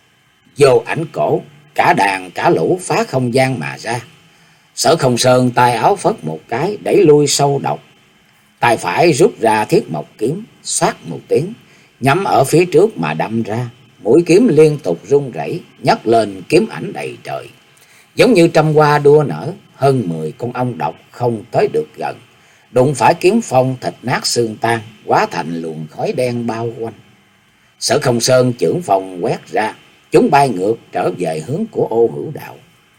vô ảnh cổ, cả đàn cả lũ phá không gian mà ra. Sở Không Sơn tay áo phất một cái, đẩy lui sâu độc. Tay phải rút ra thiết mộc kiếm, xoát một tiếng, nhắm ở phía trước mà đâm ra. Mũi kiếm liên tục rung rẩy, nhấc lên kiếm ảnh đầy trời, giống như trăm hoa đua nở. Hơn mười con ong độc không tới được gần, đụng phải kiếm phong thịt nát xương tan, hóa thành luồng khói đen bao quanh. Sở Không Sơn chưởng phong quét ra, chúng bay ngược trở về hướng của Ô Hữu Đạo.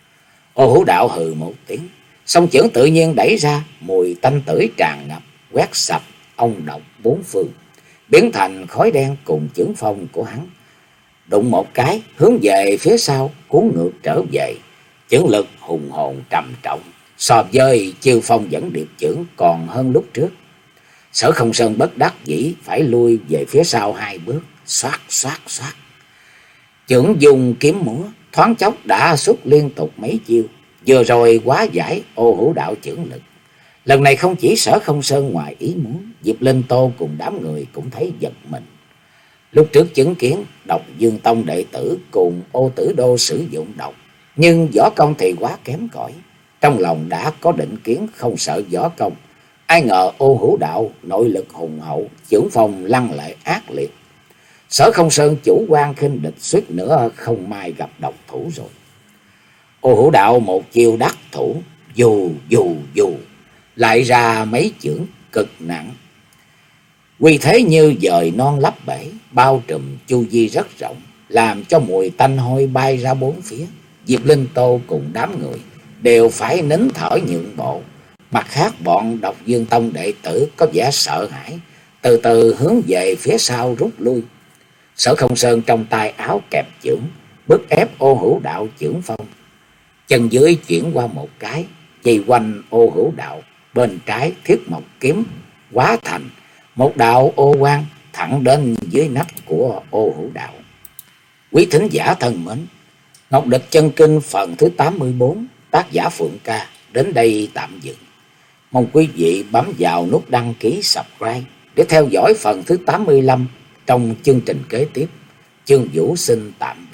Ô Hữu Đạo hừ một tiếng, song chưởng tự nhiên đẩy ra, mùi tanh tưởi tràn ngập, quét sạch ong độc bốn phương, biến thành khói đen cùng chưởng phong của hắn. Đụng một cái, hướng về phía sau, cuốn ngược trở về. Chưởng lực hùng hồn trầm trọng, so với chiêu phong dẫn điệp chưởng còn hơn lúc trước. Sở Không Sơn bất đắc dĩ phải lui về phía sau hai bước, xoát xoát xoát. Chưởng dùng kiếm múa, thoáng chốc đã xuất liên tục mấy chiêu, vừa rồi quá giải Ô Hữu Đạo chưởng lực. Lần này không chỉ Sở Không Sơn ngoài ý muốn, Diệp Linh Tô cùng đám người cũng thấy giật mình. Lúc trước chứng kiến Độc Dương Tông đệ tử cùng Ô Tử Đô sử dụng độc, nhưng võ công thì quá kém cỏi. Trong lòng đã có định kiến không sợ võ công, Ai ngờ Ô Hữu Đạo nội lực hùng hậu, chưởng phong lăng lệ ác liệt. Sở Không Sơn chủ quan khinh địch, suýt nữa không may gặp độc thủ rồi. Ô Hữu Đạo một chiêu đắc thủ, dù dù dù lại ra mấy chưởng cực nặng, uy thế như dời non lấp bể, bao trùm chu vi rất rộng, làm cho mùi tanh hôi bay ra bốn phía. Diệp Linh Tô cùng đám người đều phải nín thở nhượng bộ. Mặt khác, bọn Độc Dương Tông đệ tử có vẻ sợ hãi, từ từ hướng về phía sau rút lui. Sở Không Sơn trong tay áo kẹp chưởng, bức ép Ô Hữu Đạo chưởng phong. Chân dưới chuyển qua một cái, vây quanh Ô Hữu Đạo, bên trái Thiết Mộc kiếm hóa thành một đạo ô quang thẳng đến dưới nách của Ô Hữu Đạo. Quý thính giả thân mến, Ngọc Địch Chân Kinh phần thứ tám mươi bốn, tác giả Phượng Ca đến đây tạm dừng. Mong quý vị bấm vào nút đăng ký subscribe để theo dõi phần thứ tám mươi lăm trong chương trình kế tiếp. Chương Vũ xin tạm biệt.